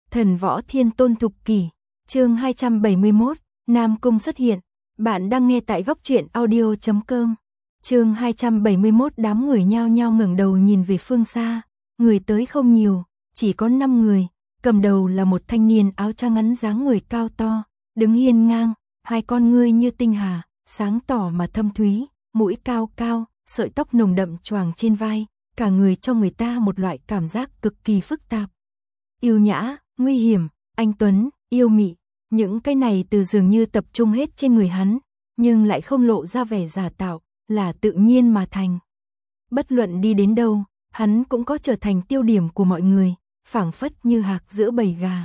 Thần võ thiên tôn thục kỷ, chương 271, Nam Cung xuất hiện. Bạn đang nghe tại góc truyện audio.com. Chương 271 đám người nhao nhao ngẩng đầu nhìn về phương xa, người tới không nhiều, chỉ có 5 người, cầm đầu là một thanh niên áo trắng ngắn dáng người cao to, đứng hiên ngang, hai con ngươi như tinh hà, sáng tỏ mà thâm thúy, mũi cao cao, sợi tóc nồng đậm choàng trên vai, cả người cho người ta một loại cảm giác cực kỳ phức tạp. Yêu nhã, nguy hiểm, anh tuấn, yêu mị, những cái này từ dường như tập trung hết trên người hắn, nhưng lại không lộ ra vẻ giả tạo, là tự nhiên mà thành. Bất luận đi đến đâu, hắn cũng có trở thành tiêu điểm của mọi người, phảng phất như hạc giữa bầy gà.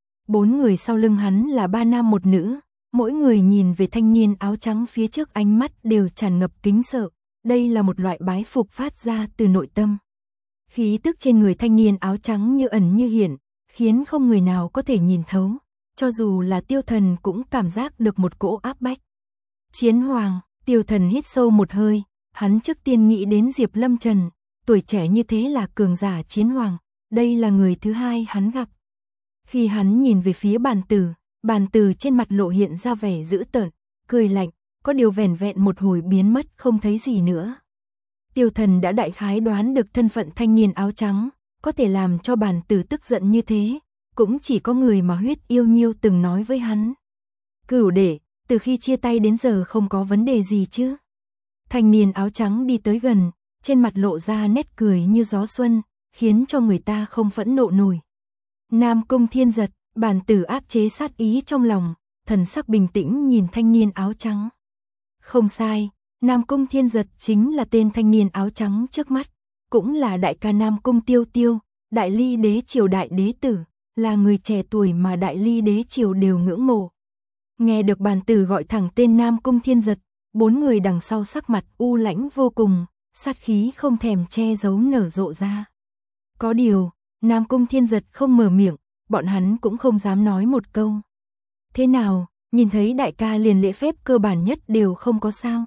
4 người sau lưng hắn là 3 nam 1 nữ, mỗi người nhìn về thanh niên áo trắng phía trước ánh mắt đều tràn ngập kính sợ, đây là một loại bái phục phát ra từ nội tâm. Khí tức trên người thanh niên áo trắng như ẩn như hiện, khiến không người nào có thể nhìn thấu, cho dù là Tiêu Thần cũng cảm giác được một cỗ áp bách. Chiến Hoàng, Tiêu Thần hít sâu một hơi, hắn trước tiên nghĩ đến Diệp Lâm Trần, tuổi trẻ như thế là cường giả Chiến Hoàng, đây là người thứ hai hắn gặp. Khi hắn nhìn về phía bàn tử trên mặt lộ hiện ra vẻ dữ tợn, cười lạnh, có điều vẻn vẹn một hồi biến mất không thấy gì nữa. Tiêu Thần đã đại khái đoán được thân phận thanh niên áo trắng, có thể làm cho bàn tử tức giận như thế, cũng chỉ có người mà Huyết Yêu Nhiêu từng nói với hắn. Cửu đệ, từ khi chia tay đến giờ không có vấn đề gì chứ? Thanh niên áo trắng đi tới gần, trên mặt lộ ra nét cười như gió xuân, khiến cho người ta không phẫn nộ nổi. Nam Cung Thiên Giật, bàn tử áp chế sát ý trong lòng, thần sắc bình tĩnh nhìn thanh niên áo trắng. Không sai, Nam Cung Thiên Giật chính là tên thanh niên áo trắng trước mắt, cũng là đại ca Nam Cung Tiêu Tiêu, Đại Ly đế triều đại đế tử, là người trẻ tuổi mà Đại Ly đế triều đều ngưỡng mộ. Nghe được bàn tử gọi thẳng tên Nam Cung Thiên Giật, 4 người đằng sau sắc mặt u lãnh vô cùng, sát khí không thèm che giấu nở rộ ra. Có điều, Nam Cung Thiên Giật không mở miệng, bọn hắn cũng không dám nói một câu. Thế nào, nhìn thấy đại ca liền lễ phép cơ bản nhất đều không có sao?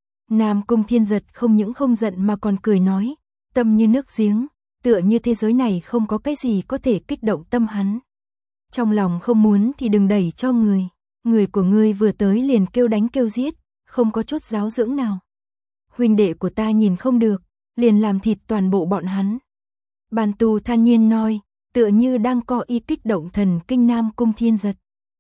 Nam Cung Thiên Giật không những không giận mà còn cười nói, tâm như nước giếng, tựa như thế giới này không có cái gì có thể kích động tâm hắn. Trong lòng không muốn thì đừng đẩy cho người của ngươi vừa tới liền kêu đánh kêu giết, không có chút giáo dưỡng nào. Huynh đệ của ta nhìn không được, liền làm thịt toàn bộ bọn hắn. Bàn tù than nhiên nói, tựa như đang có ý kích động thần kinh Nam Cung Thiên Giật.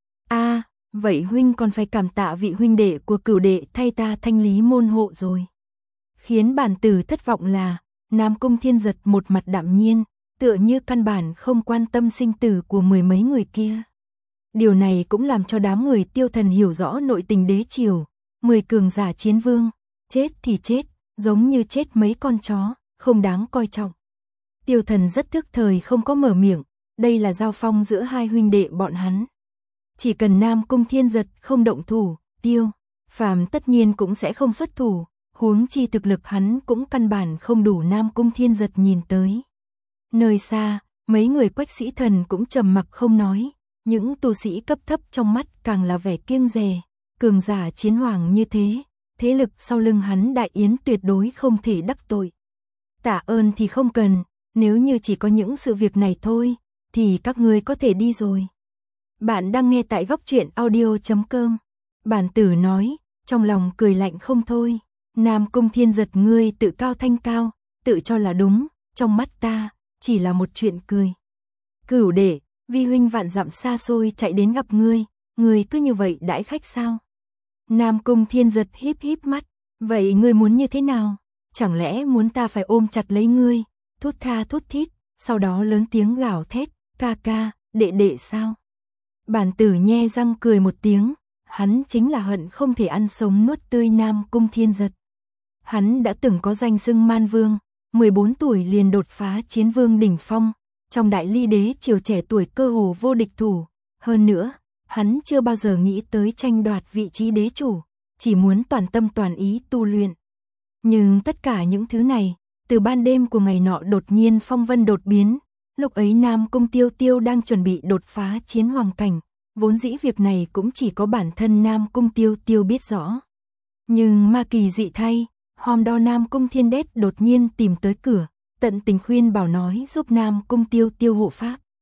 Vậy huynh còn phải cảm tạ vị huynh đệ của cửu đệ thay ta thanh lý môn hộ rồi. Khiến bản tử thất vọng là, Nam Cung Thiên Giật một mặt đạm nhiên, tựa như căn bản không quan tâm sinh tử của 10 mấy người kia. Điều này cũng làm cho đám người Tiêu Thần hiểu rõ nội tình đế triều, 10 cường giả chiến vương, chết thì chết, giống như chết mấy con chó, không đáng coi trọng. Tiêu Thần rất thức thời không có mở miệng, đây là giao phong giữa hai huynh đệ bọn hắn. Chỉ cần Nam Cung Thiên Giật không động thủ, Tiêu Phàm tất nhiên cũng sẽ không xuất thủ, huống chi thực lực hắn cũng căn bản không đủ Nam Cung Thiên Giật nhìn tới. Nơi xa, mấy người Quách Sĩ Thần cũng trầm mặc không nói, những tu sĩ cấp thấp trong mắt càng là vẻ kiêng dè, cường giả Chiến Hoàng như thế, thế lực sau lưng hắn Đại Yến tuyệt đối không thể đắc tội. Tạ ơn thì không cần, nếu như chỉ có những sự việc này thôi, thì các ngươi có thể đi rồi. Bạn đang nghe tại góc truyện audio.com. Bản tử nói, trong lòng cười lạnh không thôi. Nam Cung Thiên Giật ngươi tự cao thanh cao, tự cho là đúng, trong mắt ta, chỉ là một chuyện cười. Cửu đệ, vi huynh vạn dặm xa xôi chạy đến gặp ngươi cứ như vậy đãi khách sao? Nam Cung Thiên Giật híp híp mắt, vậy ngươi muốn như thế nào? Chẳng lẽ muốn ta phải ôm chặt lấy ngươi, thút tha thút thít, sau đó lớn tiếng gào thét, ca ca, đệ đệ sao? Bản tử nhe răng cười một tiếng, hắn chính là hận không thể ăn sống nuốt tươi Nam Cung Thiên Giật. Hắn đã từng có danh xưng Man Vương, 14 tuổi liền đột phá chiến vương đỉnh phong, trong Đại Ly đế triều trẻ tuổi cơ hồ vô địch thủ. Hơn nữa, hắn chưa bao giờ nghĩ tới tranh đoạt vị trí đế chủ, chỉ muốn toàn tâm toàn ý tu luyện. Nhưng tất cả những thứ này, từ ban đêm của ngày nọ đột nhiên phong vân đột biến. Lúc ấy Nam Cung Tiêu Tiêu đang chuẩn bị đột phá chiến hoàng cảnh, vốn dĩ việc này cũng chỉ có bản thân Nam Cung Tiêu Tiêu biết rõ. Nhưng ma kỳ dị thay, hôm đó Nam Cung Thiên Đét đột nhiên tìm tới cửa, tận tình khuyên bảo nói giúp Nam Cung Tiêu Tiêu hộ pháp.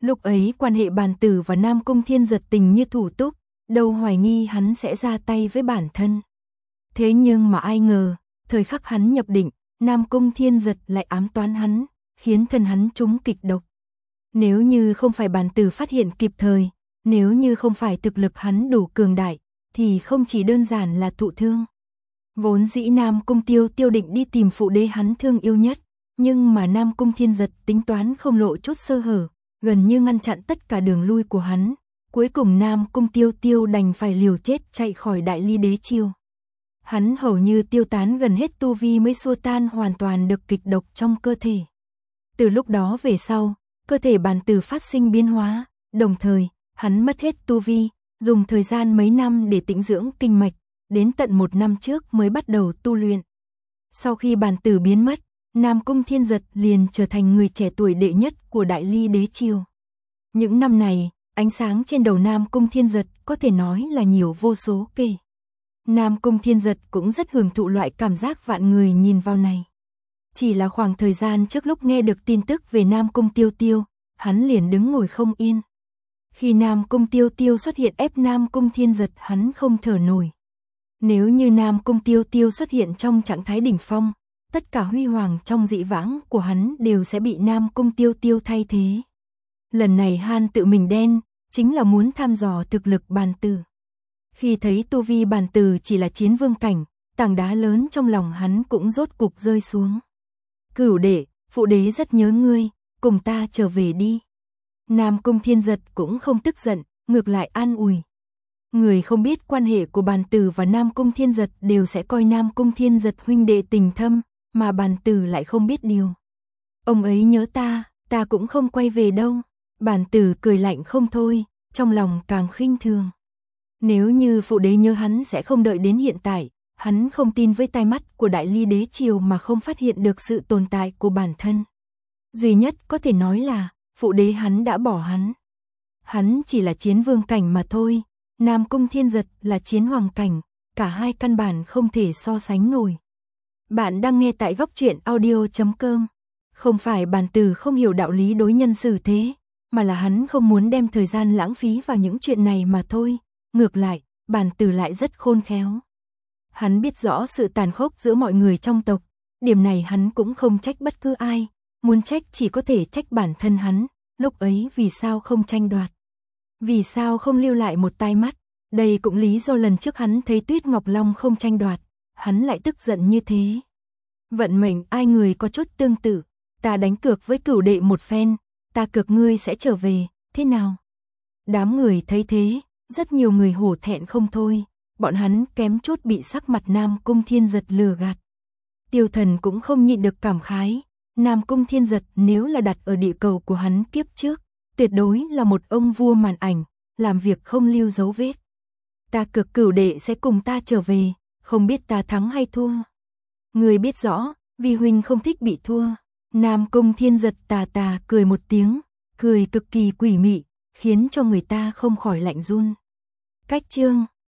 Lúc ấy quan hệ Bàn Tử và Nam Cung Thiên Giật tình như thủ túc, đâu hoài nghi hắn sẽ ra tay với bản thân. Thế nhưng mà ai ngờ, thời khắc hắn nhập định, Nam Cung Thiên Giật lại ám toán hắn, khiến thân hắn trúng kịch độc. Nếu như không phải Bàn Tử phát hiện kịp thời, nếu như không phải thực lực hắn đủ cường đại, thì không chỉ đơn giản là thụ thương. Vốn dĩ Nam Cung Tiêu Tiêu định đi tìm phụ đế hắn thương yêu nhất, nhưng mà Nam Cung Thiên Giật tính toán không lộ chút sơ hở, gần như ngăn chặn tất cả đường lui của hắn. Cuối cùng Nam Cung Tiêu Tiêu đành phải liều chết chạy khỏi Đại Ly Đế Triều. Hắn hầu như tiêu tán gần hết tu vi mới xua tan hoàn toàn được kịch độc trong cơ thể. Từ lúc đó về sau, cơ thể Bàn Tử phát sinh biến hóa, đồng thời, hắn mất hết tu vi, dùng thời gian mấy năm để tĩnh dưỡng kinh mạch, đến tận 1 năm trước mới bắt đầu tu luyện. Sau khi Bàn Tử biến mất, Nam Cung Thiên Giật liền trở thành người trẻ tuổi đệ nhất của Đại Ly Đế Triều. Những năm này, ánh sáng trên đầu Nam Cung Thiên Giật có thể nói là nhiều vô số kể. Nam Cung Thiên Giật cũng rất hưởng thụ loại cảm giác vạn người nhìn vào này. Chỉ là khoảng thời gian trước lúc nghe được tin tức về Nam Cung Tiêu Tiêu, hắn liền đứng ngồi không yên. Khi Nam Cung Tiêu Tiêu xuất hiện ép Nam Cung Thiên Giật hắn không thở nổi. Nếu như Nam Cung Tiêu Tiêu xuất hiện trong trạng thái đỉnh phong, tất cả huy hoàng trong dị vãng của hắn đều sẽ bị Nam Cung Tiêu Tiêu thay thế. Lần này hắn tự mình đen, chính là muốn thăm dò thực lực Bàn Tử. Khi thấy tu vi Bàn Tử chỉ là chiến vương cảnh, tảng đá lớn trong lòng hắn cũng rốt cục rơi xuống. Cửu đệ, phụ đế rất nhớ ngươi, cùng ta trở về đi. Nam Cung Thiên Giật cũng không tức giận, ngược lại an ủi. Người không biết quan hệ của Bàn Tử và Nam Cung Thiên Giật đều sẽ coi Nam Cung Thiên Giật huynh đệ tình thâm, mà Bàn Tử lại không biết điều. Ông ấy nhớ ta cũng không quay về đâu. Bàn Tử cười lạnh không thôi, trong lòng càng khinh thường. Nếu như phụ đế nhớ hắn sẽ không đợi đến hiện tại, hắn không tin với tai mắt của Đại Ly Đế Triều mà không phát hiện được sự tồn tại của bản thân. Duy nhất có thể nói là, phụ đế hắn đã bỏ hắn. Hắn chỉ là chiến vương cảnh mà thôi, Nam Cung Thiên Giật là chiến hoàng cảnh, cả hai căn bản không thể so sánh nổi. Bạn đang nghe tại Góc Truyện Audio.com. Không phải Bàn Tử không hiểu đạo lý đối nhân xử thế, mà là hắn không muốn đem thời gian lãng phí vào những chuyện này mà thôi. Ngược lại, Bàn Tử lại rất khôn khéo. Hắn biết rõ sự tàn khốc giữa mọi người trong tộc, điểm này hắn cũng không trách bất cứ ai, muốn trách chỉ có thể trách bản thân hắn, lúc ấy vì sao không tranh đoạt. Vì sao không lưu lại một tai mắt, đây cũng lý do lần trước hắn thấy Tuyết Ngọc Long không tranh đoạt, hắn lại tức giận như thế. Vận mệnh ai người có chút tương tự, ta đánh cược với Cửu đệ một phen, ta cược ngươi sẽ trở về, thế nào? Đám người thấy thế, rất nhiều người hổ thẹn không thôi, bọn hắn kém chút bị sắc mặt Nam Cung Thiên Giật lừa gạt. Tiêu Thần cũng không nhịn được cảm khái, Nam Cung Thiên Giật nếu là đặt ở địa cầu của hắn kiếp trước, tuyệt đối là một ông vua màn ảnh, làm việc không lưu dấu vết. Ta cược Cửu đệ sẽ cùng ta trở về, không biết ta thắng hay thua. Người biết rõ, vì huynh không thích bị thua. Nam Cung Thiên Giật tà cười một tiếng, cười cực kỳ quỷ mị, khiến cho người ta không khỏi lạnh run. Cách chương